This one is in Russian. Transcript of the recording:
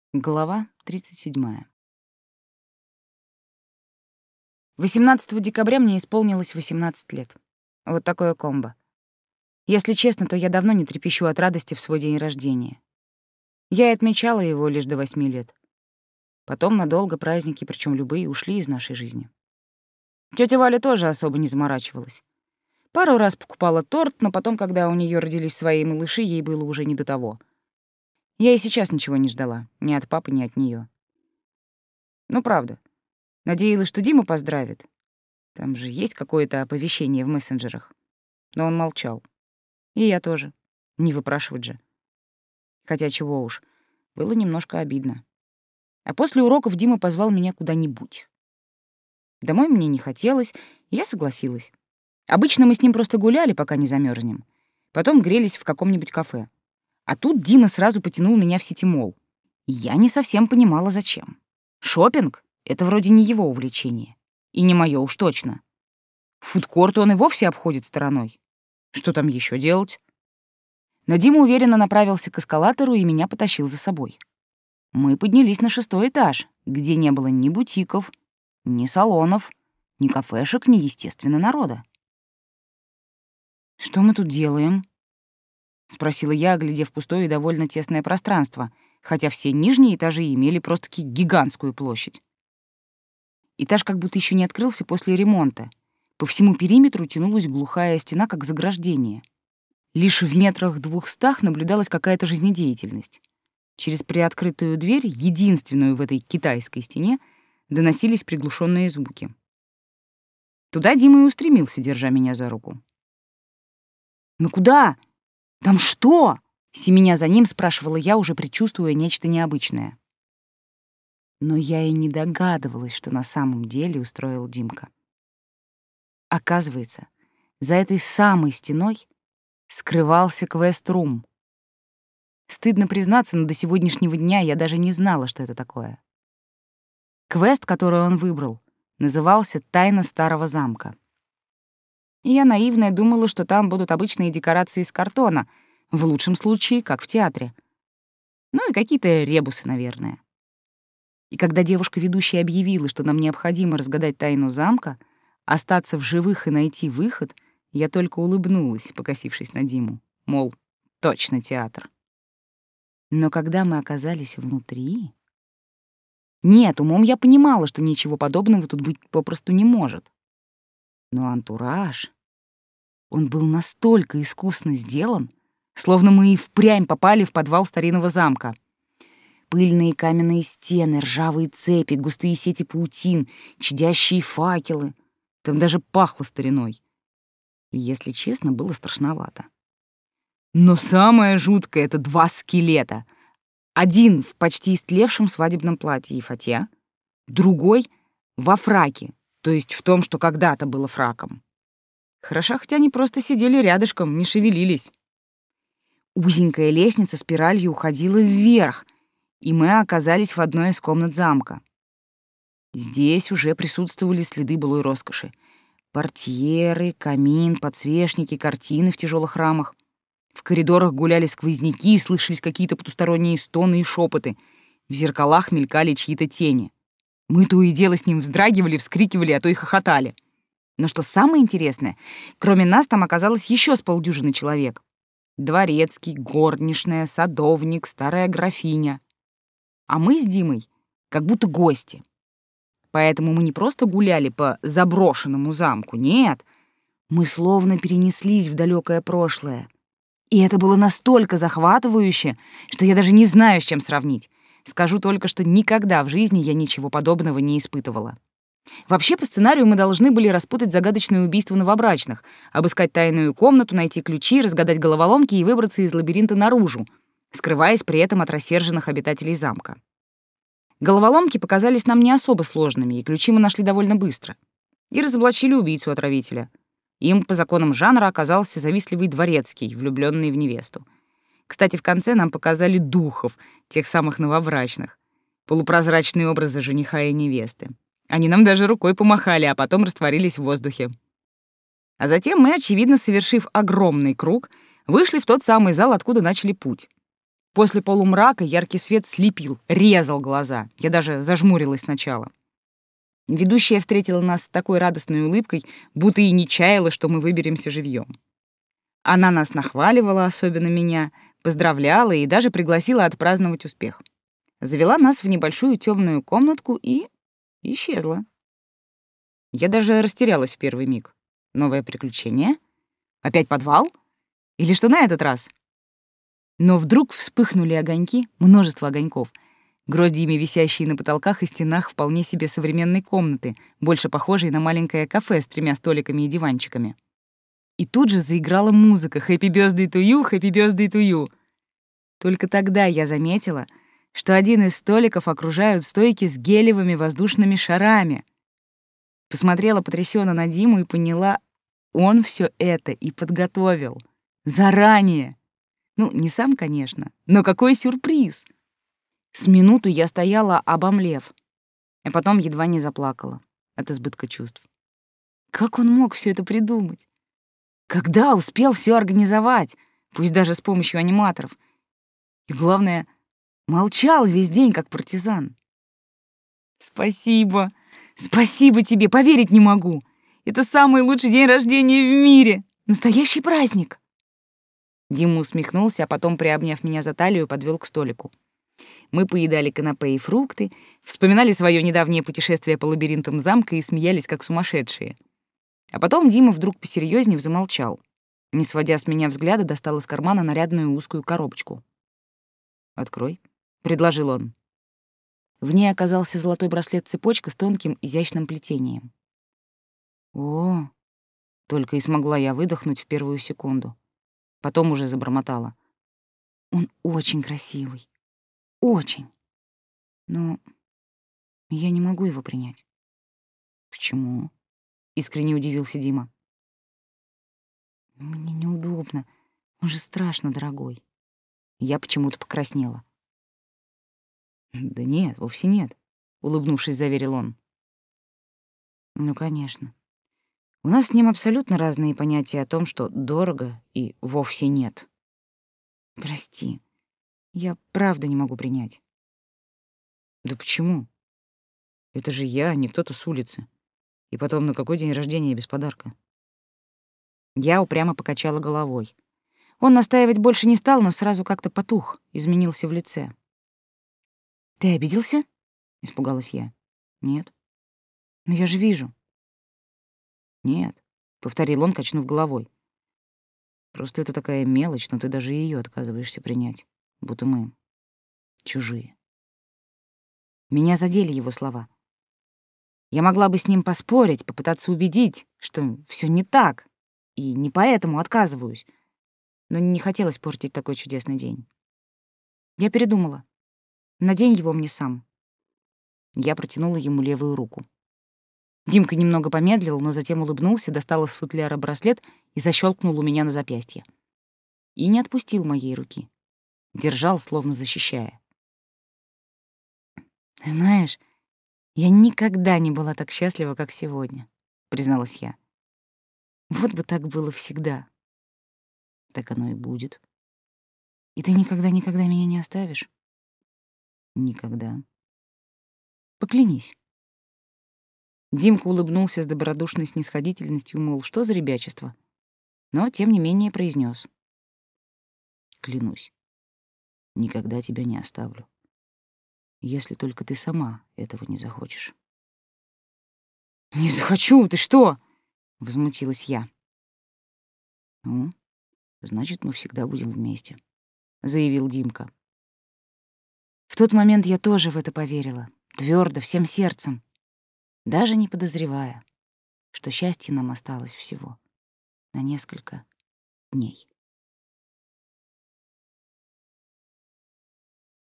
Глава 37. 18 декабря мне исполнилось 18 лет. Вот такое комбо. Если честно, то я давно не трепещу от радости в свой день рождения. Я и отмечала его лишь до 8 лет. Потом надолго праздники, причем любые, ушли из нашей жизни. Тётя Валя тоже особо не заморачивалась. Пару раз покупала торт, но потом, когда у неё родились свои малыши, ей было уже не до того. Я и сейчас ничего не ждала, ни от папы, ни от неё. Ну, правда. Надеялась, что Дима поздравит. Там же есть какое-то оповещение в мессенджерах. Но он молчал. И я тоже. Не выпрашивать же. Хотя чего уж, было немножко обидно. А после уроков Дима позвал меня куда-нибудь. Домой мне не хотелось, и я согласилась. Обычно мы с ним просто гуляли, пока не замерзнем. Потом грелись в каком-нибудь кафе. А тут Дима сразу потянул меня в сити-молл. Я не совсем понимала, зачем. Шопинг — это вроде не его увлечение. И не моё уж точно. Фудкорт он и вовсе обходит стороной. Что там ещё делать? Но Дима уверенно направился к эскалатору и меня потащил за собой. Мы поднялись на 6-й этаж, где не было ни бутиков, ни салонов, ни кафешек, ни, естественно, народа. «Что мы тут делаем?» — спросила я, оглядев пустое и довольно тесное пространство, хотя все нижние этажи имели просто-таки гигантскую площадь. Этаж как будто еще не открылся после ремонта. По всему периметру тянулась глухая стена, как заграждение. Лишь в 200 наблюдалась какая-то жизнедеятельность. Через приоткрытую дверь, единственную в этой китайской стене, доносились приглушенные звуки. Туда Дима и устремился, держа меня за руку. «Ну куда? Там что?» — семеня за ним спрашивала я, уже предчувствуя нечто необычное. Но я и не догадывалась, что на самом деле устроил Димка. Оказывается, за этой самой стеной скрывался квест-рум. Стыдно признаться, но до сегодняшнего дня я даже не знала, что это такое. Квест, который он выбрал, назывался «Тайна старого замка». И я наивная думала, что там будут обычные декорации из картона, в лучшем случае, как в театре. Ну и какие-то ребусы, наверное. И когда девушка-ведущая объявила, что нам необходимо разгадать тайну замка, остаться в живых и найти выход, я только улыбнулась, покосившись на Диму. Мол, точно театр. Но когда мы оказались внутри... Нет, умом я понимала, что ничего подобного тут быть попросту не может. Но антураж... Он был настолько искусно сделан, словно мы и впрямь попали в подвал старинного замка. Пыльные каменные стены, ржавые цепи, густые сети паутин, чадящие факелы. Там даже пахло стариной. И, если честно, было страшновато. Но самое жуткое — это 2 скелета. Один в почти истлевшем свадебном платье и фате, другой во фраке, то есть в том, что когда-то было фраком. Хорошо, хотя они просто сидели рядышком, не шевелились. Узенькая лестница спиралью уходила вверх, и мы оказались в одной из комнат замка. Здесь уже присутствовали следы былой роскоши. Портьеры, камин, подсвечники, картины в тяжелых рамах. В коридорах гуляли сквозняки, слышались какие-то потусторонние стоны и шепоты. В зеркалах мелькали чьи-то тени. Мы то и дело с ним вздрагивали, вскрикивали, а то и хохотали. Но что самое интересное, кроме нас там оказалось еще с полдюжины человек. Дворецкий, горничная, садовник, старая графиня. А мы с Димой как будто гости. Поэтому мы не просто гуляли по заброшенному замку, нет. Мы словно перенеслись в далекое прошлое. И это было настолько захватывающе, что я даже не знаю, с чем сравнить. Скажу только, что никогда в жизни я ничего подобного не испытывала. Вообще, по сценарию мы должны были распутать загадочное убийство новобрачных, обыскать тайную комнату, найти ключи, разгадать головоломки и выбраться из лабиринта наружу, скрываясь при этом от рассерженных обитателей замка. Головоломки показались нам не особо сложными, и ключи мы нашли довольно быстро. И разоблачили убийцу-отравителя. Им по законам жанра оказался завистливый дворецкий, влюбленный в невесту. Кстати, в конце нам показали духов, тех самых новобрачных, полупрозрачные образы жениха и невесты. Они нам даже рукой помахали, а потом растворились в воздухе. А затем мы, очевидно, совершив огромный круг, вышли в тот самый зал, откуда начали путь. После полумрака яркий свет слепил, резал глаза. Я даже зажмурилась сначала. Ведущая встретила нас с такой радостной улыбкой, будто и не чаяла, что мы выберемся живьем. Она нас нахваливала, особенно меня, поздравляла и даже пригласила отпраздновать успех. Завела нас в небольшую темную комнатку и исчезла. Я даже растерялась в первый миг. Новое приключение? Опять подвал? Или что на этот раз? Но вдруг вспыхнули огоньки, множество огоньков, гроздьями висящие на потолках и стенах вполне себе современной комнаты, больше похожей на маленькое кафе с 3 столиками и диванчиками. И тут же заиграла музыка «Happy birthday to you, happy birthday to you». Только тогда я заметила, что один из столиков окружают стойки с гелевыми воздушными шарами. Посмотрела потрясённо на Диму и поняла, он всё это и подготовил. Заранее. Ну, не сам, конечно, но какой сюрприз! С минуту я стояла, обомлев, а потом едва не заплакала от избытка чувств. Как он мог всё это придумать? Когда успел всё организовать, пусть даже с помощью аниматоров? И главное, молчал весь день, как партизан. Спасибо, спасибо тебе, поверить не могу. Это самый лучший день рождения в мире. Настоящий праздник. Дима усмехнулся, а потом, приобняв меня за талию, подвел к столику. Мы поедали канапе и фрукты, вспоминали свое недавнее путешествие по лабиринтам замка и смеялись, как сумасшедшие. А потом Дима вдруг посерьезнее замолчал. Не сводя с меня взгляда, достал из кармана нарядную узкую коробочку. «Открой», — предложил он. В ней оказался золотой браслет-цепочка с тонким изящным плетением. «О!» — только и смогла я выдохнуть в первую секунду. Потом уже забормотала. «Он очень красивый. Очень. Но я не могу его принять». «Почему?» — искренне удивился Дима. «Мне неудобно. Он же страшно дорогой». Я почему-то покраснела. «Да нет, вовсе нет», — улыбнувшись, заверил он. «Ну, конечно. У нас с ним абсолютно разные понятия о том, что дорого и вовсе нет. Прости, я правда не могу принять». «Да почему? Это же я, а не кто-то с улицы. И потом, на какой день рождения без подарка?» Я упрямо покачала головой. Он настаивать больше не стал, но сразу как-то потух, изменился в лице. «Ты обиделся?» — испугалась я. «Нет». «Но я же вижу». «Нет», — повторил он, качнув головой. «Просто это такая мелочь, но ты даже ее отказываешься принять, будто мы чужие». Меня задели его слова. Я могла бы с ним поспорить, попытаться убедить, что все не так, и не поэтому отказываюсь, но не хотелось портить такой чудесный день. Я передумала. Надень его мне сам. Я протянула ему левую руку. Димка немного помедлил, но затем улыбнулся, достал из футляра браслет и защелкнул у меня на запястье. И не отпустил моей руки. Держал, словно защищая. «Знаешь, я никогда не была так счастлива, как сегодня», — призналась я. «Вот бы так было всегда». «Так оно и будет». «И ты никогда-никогда меня не оставишь?» «Никогда». «Поклянись». Димка улыбнулся с добродушной снисходительностью, мол, что за ребячество, но, тем не менее, произнес: «Клянусь, никогда тебя не оставлю, если только ты сама этого не захочешь». «Не захочу, ты что?» — возмутилась я. «Ну, значит, мы всегда будем вместе», — заявил Димка. В тот момент я тоже в это поверила, твердо, всем сердцем, даже не подозревая, что счастье нам осталось всего на несколько дней.